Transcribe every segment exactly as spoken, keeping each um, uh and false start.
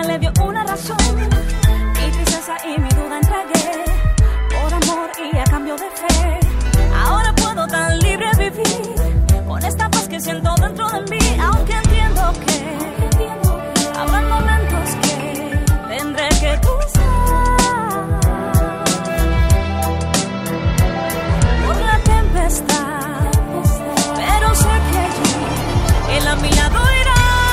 le dio una razón. Mi tristeza y mi duda entregué por amor y a cambio de fe. Ahora puedo tan libre vivir con esta paz que siento dentro de mí. Aunque entiendo que habrá momentos que tendré que cruzar por la tempestad, pero sé que él a mi lado irá.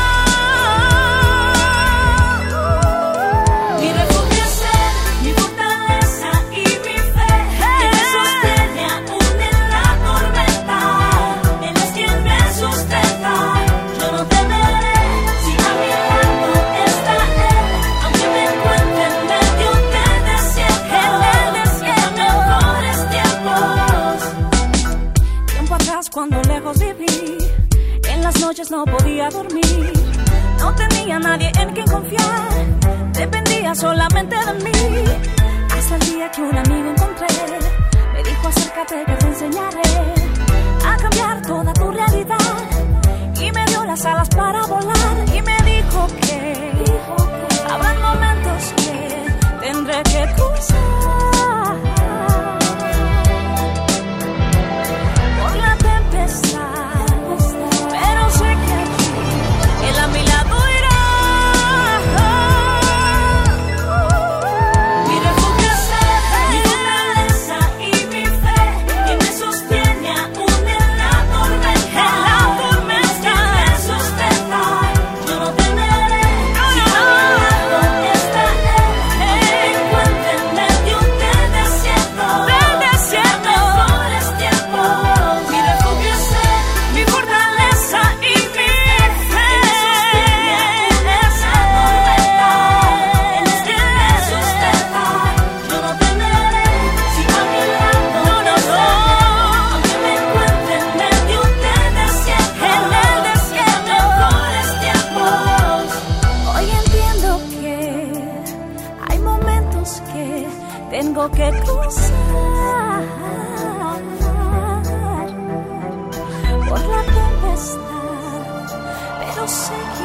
Mi refugio es él, mi fortaleza y mi fe, que me sostiene aún en la tormenta. Él es quien me sustenta, yo no temeré si a mi lado está él. Aunque me encuentre en medio del desierto, en los mejores tiempos. Tiempo atrás cuando lejos viví, en las noches no podía dormir. No tenía nadie en quien confiar, dependía solamente de mí. Hasta el día que un amigo encontré, me dijo acércate que te enseñaré a cambiar toda tu realidad. Y me dio las alas para volar y me dijo que habrán momentos que tendré que cruzar por la tempestad, pero sé que él a mi lado irá. Mi refugio es él, mi fortaleza y mi fe, que me sostiene aún en la tormenta. Es quien me sustenta, yo no temeré si a mi lado está él. Aunque me encuentre en medio del desierto, en los mejores tiempos. Mi refugio es él, mi fortaleza y mi fe, que me sostiene aún en la tormenta. Él es quien me sustenta, yo no temeré si a mi lado está él. Aunque me encuentre en medio del desierto, en el desierto, en los mejores tiempos. Hoy entiendo que hay momentos que tengo que cruzar por la tempestad, pero sé